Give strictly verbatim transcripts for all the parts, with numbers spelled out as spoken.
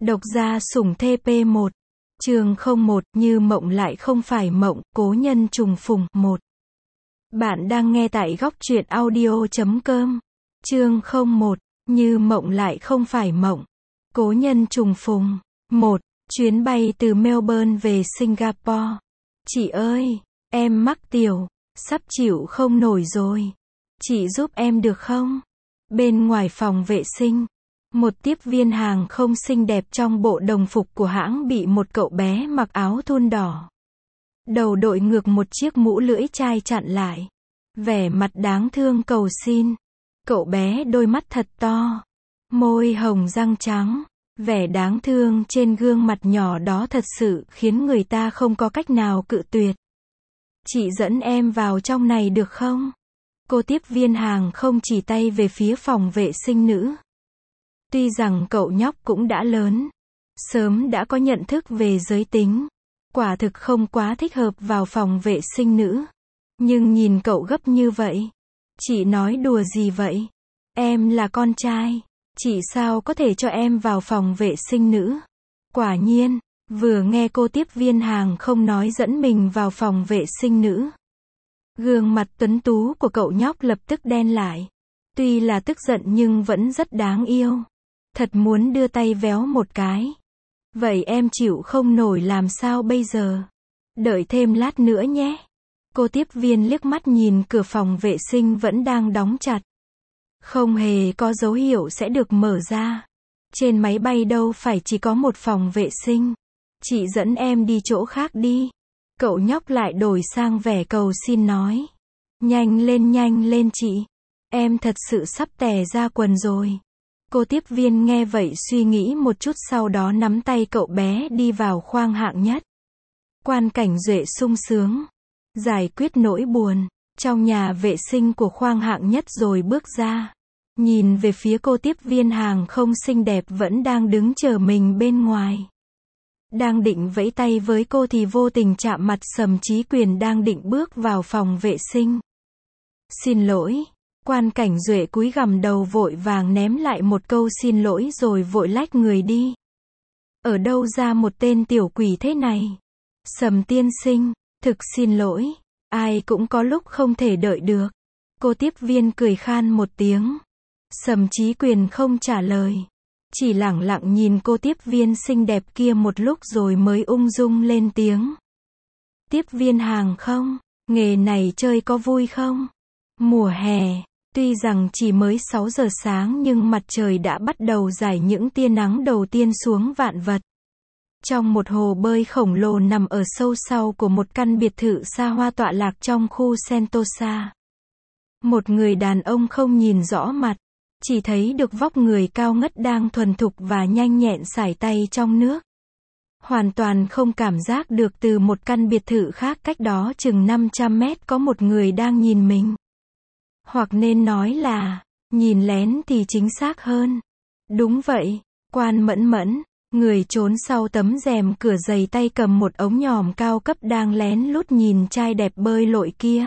Độc gia sủng thê pê một. Chương không một, như mộng lại không phải mộng, cố nhân trùng phùng, một. Bạn đang nghe tại góc truyện audio chấm com. Chương không một, như mộng lại không phải mộng, cố nhân trùng phùng, một. Chuyến bay từ Melbourne về Singapore. Chị ơi, em mắc tiểu, sắp chịu không nổi rồi. Chị giúp em được không? Bên ngoài phòng vệ sinh, một tiếp viên hàng không xinh đẹp trong bộ đồng phục của hãng bị một cậu bé mặc áo thun đỏ, đầu đội ngược một chiếc mũ lưỡi chai chặn lại. Vẻ mặt đáng thương cầu xin. Cậu bé đôi mắt thật to, môi hồng răng trắng, vẻ đáng thương trên gương mặt nhỏ đó thật sự khiến người ta không có cách nào cự tuyệt. Chị dẫn em vào trong này được không? Cô tiếp viên hàng không chỉ tay về phía phòng vệ sinh nữ. Tuy rằng cậu nhóc cũng đã lớn, sớm đã có nhận thức về giới tính, quả thực không quá thích hợp vào phòng vệ sinh nữ. Nhưng nhìn cậu gấp như vậy, chị nói đùa gì vậy? Em là con trai, chị sao có thể cho em vào phòng vệ sinh nữ? Quả nhiên, vừa nghe cô tiếp viên hàng không nói dẫn mình vào phòng vệ sinh nữ, gương mặt tuấn tú của cậu nhóc lập tức đen lại. Tuy là tức giận nhưng vẫn rất đáng yêu. Thật muốn đưa tay véo một cái. Vậy em chịu không nổi làm sao bây giờ? Đợi thêm lát nữa nhé. Cô tiếp viên liếc mắt nhìn cửa phòng vệ sinh vẫn đang đóng chặt, không hề có dấu hiệu sẽ được mở ra. Trên máy bay đâu phải chỉ có một phòng vệ sinh. Chị dẫn em đi chỗ khác đi. Cậu nhóc lại đổi sang vẻ cầu xin nói. Nhanh lên nhanh lên chị. Em thật sự sắp tè ra quần rồi. Cô tiếp viên nghe vậy suy nghĩ một chút sau đó nắm tay cậu bé đi vào khoang hạng nhất. Quan cảnh duệ sung sướng, giải quyết nỗi buồn, trong nhà vệ sinh của khoang hạng nhất rồi bước ra. Nhìn về phía cô tiếp viên hàng không xinh đẹp vẫn đang đứng chờ mình bên ngoài. Đang định vẫy tay với cô thì vô tình chạm mặt Sầm Chí Quyền đang định bước vào phòng vệ sinh. Xin lỗi. Quan cảnh duệ cúi gằm đầu vội vàng ném lại một câu xin lỗi rồi vội lách người đi. Ở đâu ra một tên tiểu quỷ thế này? Sầm tiên sinh, thực xin lỗi. Ai cũng có lúc không thể đợi được. Cô tiếp viên cười khan một tiếng. Sầm Chí Quyền không trả lời, chỉ lẳng lặng nhìn cô tiếp viên xinh đẹp kia một lúc rồi mới ung dung lên tiếng. Tiếp viên hàng không, nghề này chơi có vui không? Mùa hè, tuy rằng chỉ mới sáu giờ sáng nhưng mặt trời đã bắt đầu rải những tia nắng đầu tiên xuống vạn vật. Trong một hồ bơi khổng lồ nằm ở sâu sau của một căn biệt thự xa hoa tọa lạc trong khu Sentosa. Một người đàn ông không nhìn rõ mặt, chỉ thấy được vóc người cao ngất đang thuần thục và nhanh nhẹn sải tay trong nước. Hoàn toàn không cảm giác được từ một căn biệt thự khác cách đó chừng năm trăm mét có một người đang nhìn mình. Hoặc nên nói là, nhìn lén thì chính xác hơn. Đúng vậy, Quan Mẫn Mẫn, người trốn sau tấm rèm cửa dày tay cầm một ống nhòm cao cấp đang lén lút nhìn trai đẹp bơi lội kia.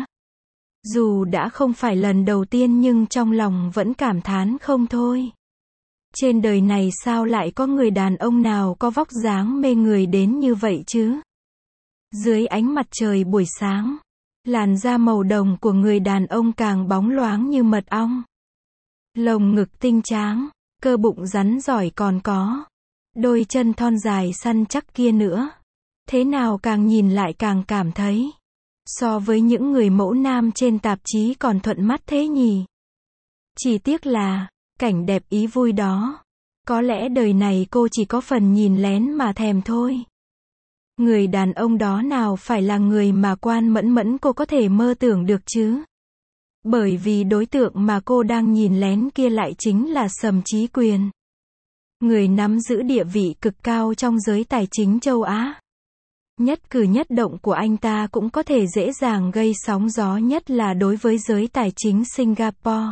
Dù đã không phải lần đầu tiên nhưng trong lòng vẫn cảm thán không thôi. Trên đời này sao lại có người đàn ông nào có vóc dáng mê người đến như vậy chứ? Dưới ánh mặt trời buổi sáng, làn da màu đồng của người đàn ông càng bóng loáng như mật ong. Lồng ngực tinh tráng, cơ bụng rắn giỏi còn có. Đôi chân thon dài săn chắc kia nữa. Thế nào càng nhìn lại càng cảm thấy. So với những người mẫu nam trên tạp chí còn thuận mắt thế nhỉ. Chỉ tiếc là, cảnh đẹp ý vui đó. Có lẽ đời này cô chỉ có phần nhìn lén mà thèm thôi. Người đàn ông đó nào phải là người mà Quan Mẫn Mẫn cô có thể mơ tưởng được chứ? Bởi vì đối tượng mà cô đang nhìn lén kia lại chính là Sầm Chí Quyền. Người nắm giữ địa vị cực cao trong giới tài chính châu Á. Nhất cử nhất động của anh ta cũng có thể dễ dàng gây sóng gió, nhất là đối với giới tài chính Singapore.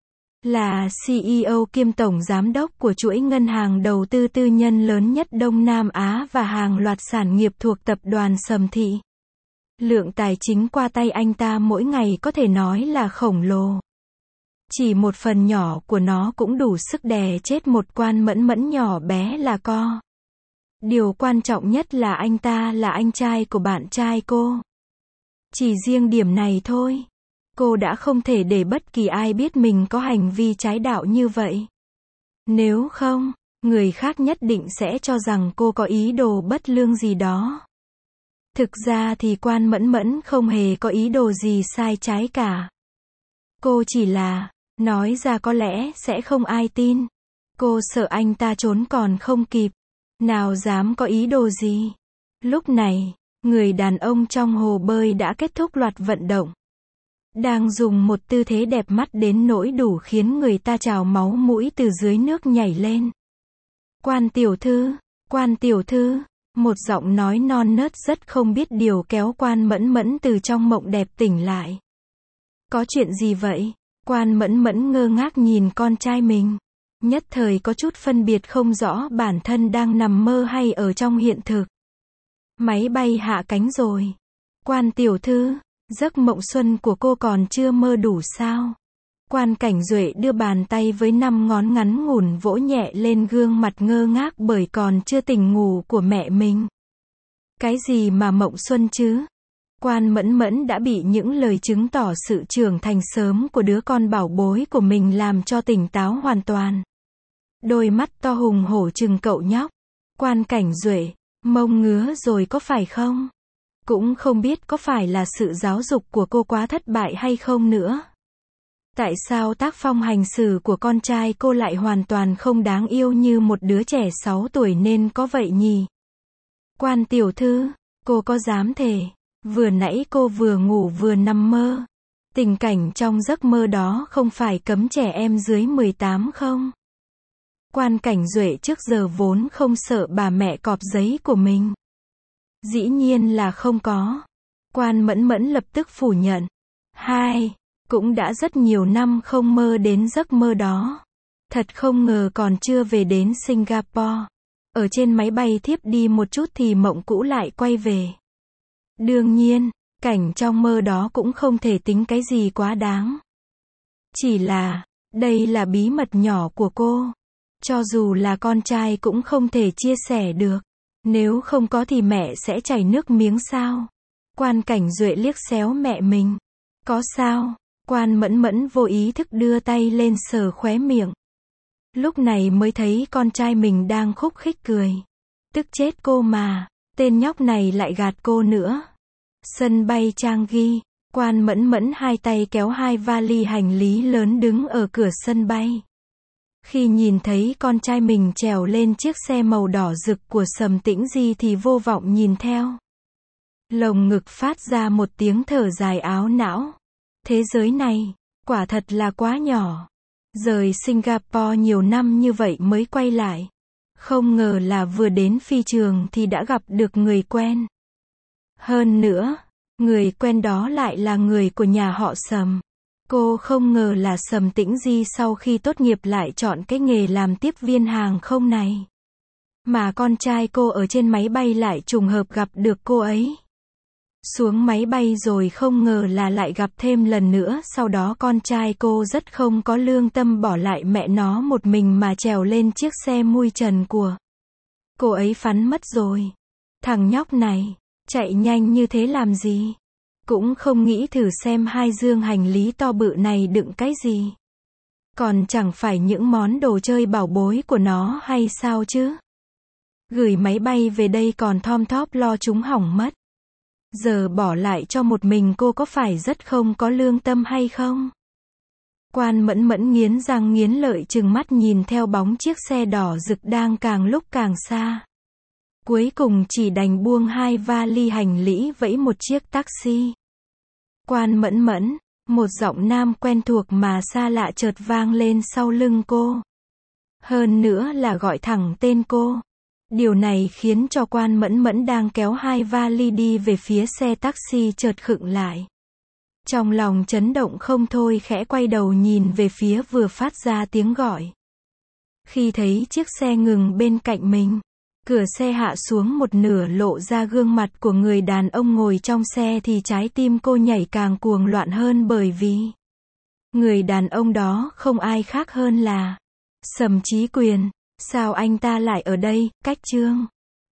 Là xê e ô kiêm tổng giám đốc của chuỗi ngân hàng đầu tư tư nhân lớn nhất Đông Nam Á và hàng loạt sản nghiệp thuộc tập đoàn Sầm Thị. Lượng tài chính qua tay anh ta mỗi ngày có thể nói là khổng lồ. Chỉ một phần nhỏ của nó cũng đủ sức đè chết một Quan Mẫn Mẫn nhỏ bé là co. Điều quan trọng nhất là anh ta là anh trai của bạn trai cô. Chỉ riêng điểm này thôi, cô đã không thể để bất kỳ ai biết mình có hành vi trái đạo như vậy. Nếu không, người khác nhất định sẽ cho rằng cô có ý đồ bất lương gì đó. Thực ra thì Quan Mẫn Mẫn không hề có ý đồ gì sai trái cả. Cô chỉ là, nói ra có lẽ sẽ không ai tin. Cô sợ anh ta trốn còn không kịp. Nào dám có ý đồ gì. Lúc này, người đàn ông trong hồ bơi đã kết thúc loạt vận động. Đang dùng một tư thế đẹp mắt đến nỗi đủ khiến người ta trào máu mũi từ dưới nước nhảy lên. Quan tiểu thư, Quan tiểu thư, một giọng nói non nớt rất không biết điều kéo Quan Mẫn Mẫn từ trong mộng đẹp tỉnh lại. Có chuyện gì vậy? Quan Mẫn Mẫn ngơ ngác nhìn con trai mình. Nhất thời có chút phân biệt không rõ bản thân đang nằm mơ hay ở trong hiện thực. Máy bay hạ cánh rồi. Quan tiểu thư, giấc mộng xuân của cô còn chưa mơ đủ sao? Quan Cảnh Duệ đưa bàn tay với năm ngón ngắn ngủn vỗ nhẹ lên gương mặt ngơ ngác bởi còn chưa tỉnh ngủ của mẹ mình. Cái gì mà mộng xuân chứ? Quan Mẫn Mẫn đã bị những lời chứng tỏ sự trưởng thành sớm của đứa con bảo bối của mình làm cho tỉnh táo hoàn toàn. Đôi mắt to hùng hổ trừng cậu nhóc. Quan Cảnh Duệ, mông ngứa rồi có phải không? Cũng không biết có phải là sự giáo dục của cô quá thất bại hay không nữa. Tại sao tác phong hành xử của con trai cô lại hoàn toàn không đáng yêu như một đứa trẻ sáu tuổi nên có vậy nhỉ? Quan tiểu thư, cô có dám thề, vừa nãy cô vừa ngủ vừa nằm mơ. Tình cảnh trong giấc mơ đó không phải cấm trẻ em dưới mười tám không? Quan Cảnh Duệ trước giờ vốn không sợ bà mẹ cọp giấy của mình. Dĩ nhiên là không có. Quan Mẫn Mẫn lập tức phủ nhận. Hai, cũng đã rất nhiều năm không mơ đến giấc mơ đó. Thật không ngờ còn chưa về đến Singapore. Ở trên máy bay thiếp đi một chút thì mộng cũ lại quay về. Đương nhiên, cảnh trong mơ đó cũng không thể tính cái gì quá đáng. Chỉ là, đây là bí mật nhỏ của cô. Cho dù là con trai cũng không thể chia sẻ được. Nếu không có thì mẹ sẽ chảy nước miếng sao? Quan Cảnh Duệ liếc xéo mẹ mình. Có sao? Quan Mẫn Mẫn vô ý thức đưa tay lên sờ khóe miệng. Lúc này mới thấy con trai mình đang khúc khích cười. Tức chết cô mà, tên nhóc này lại gạt cô nữa. Sân bay Changi, Quan Mẫn Mẫn hai tay kéo hai vali hành lý lớn đứng ở cửa sân bay. Khi nhìn thấy con trai mình trèo lên chiếc xe màu đỏ rực của Sầm Tĩnh Di thì vô vọng nhìn theo. Lồng ngực phát ra một tiếng thở dài áo não. Thế giới này, quả thật là quá nhỏ. Rời Singapore nhiều năm như vậy mới quay lại. Không ngờ là vừa đến phi trường thì đã gặp được người quen. Hơn nữa, người quen đó lại là người của nhà họ Sầm. Cô không ngờ là Sầm Tĩnh Di sau khi tốt nghiệp lại chọn cái nghề làm tiếp viên hàng không này. Mà con trai cô ở trên máy bay lại trùng hợp gặp được cô ấy. Xuống máy bay rồi không ngờ là lại gặp thêm lần nữa, sau đó con trai cô rất không có lương tâm bỏ lại mẹ nó một mình mà trèo lên chiếc xe mui trần của cô ấy phắn mất rồi. Thằng nhóc này, chạy nhanh như thế làm gì? Cũng không nghĩ thử xem hai dương hành lý to bự này đựng cái gì. Còn chẳng phải những món đồ chơi bảo bối của nó hay sao chứ? Gửi máy bay về đây còn thom thóp lo chúng hỏng mất. Giờ bỏ lại cho một mình cô có phải rất không có lương tâm hay không? Quan Mẫn Mẫn nghiến răng nghiến lợi trừng mắt nhìn theo bóng chiếc xe đỏ rực đang càng lúc càng xa. Cuối cùng chỉ đành buông hai vali hành lý vẫy một chiếc taxi. Quan Mẫn Mẫn, một giọng nam quen thuộc mà xa lạ chợt vang lên sau lưng cô. Hơn nữa là gọi thẳng tên cô. Điều này khiến cho Quan Mẫn Mẫn đang kéo hai vali đi về phía xe taxi chợt khựng lại. Trong lòng chấn động không thôi khẽ quay đầu nhìn về phía vừa phát ra tiếng gọi. Khi thấy chiếc xe ngừng bên cạnh mình, cửa xe hạ xuống một nửa lộ ra gương mặt của người đàn ông ngồi trong xe thì trái tim cô nhảy càng cuồng loạn hơn bởi vì người đàn ông đó không ai khác hơn là Sầm Chí Quyền. Sao anh ta lại ở đây? Cách chương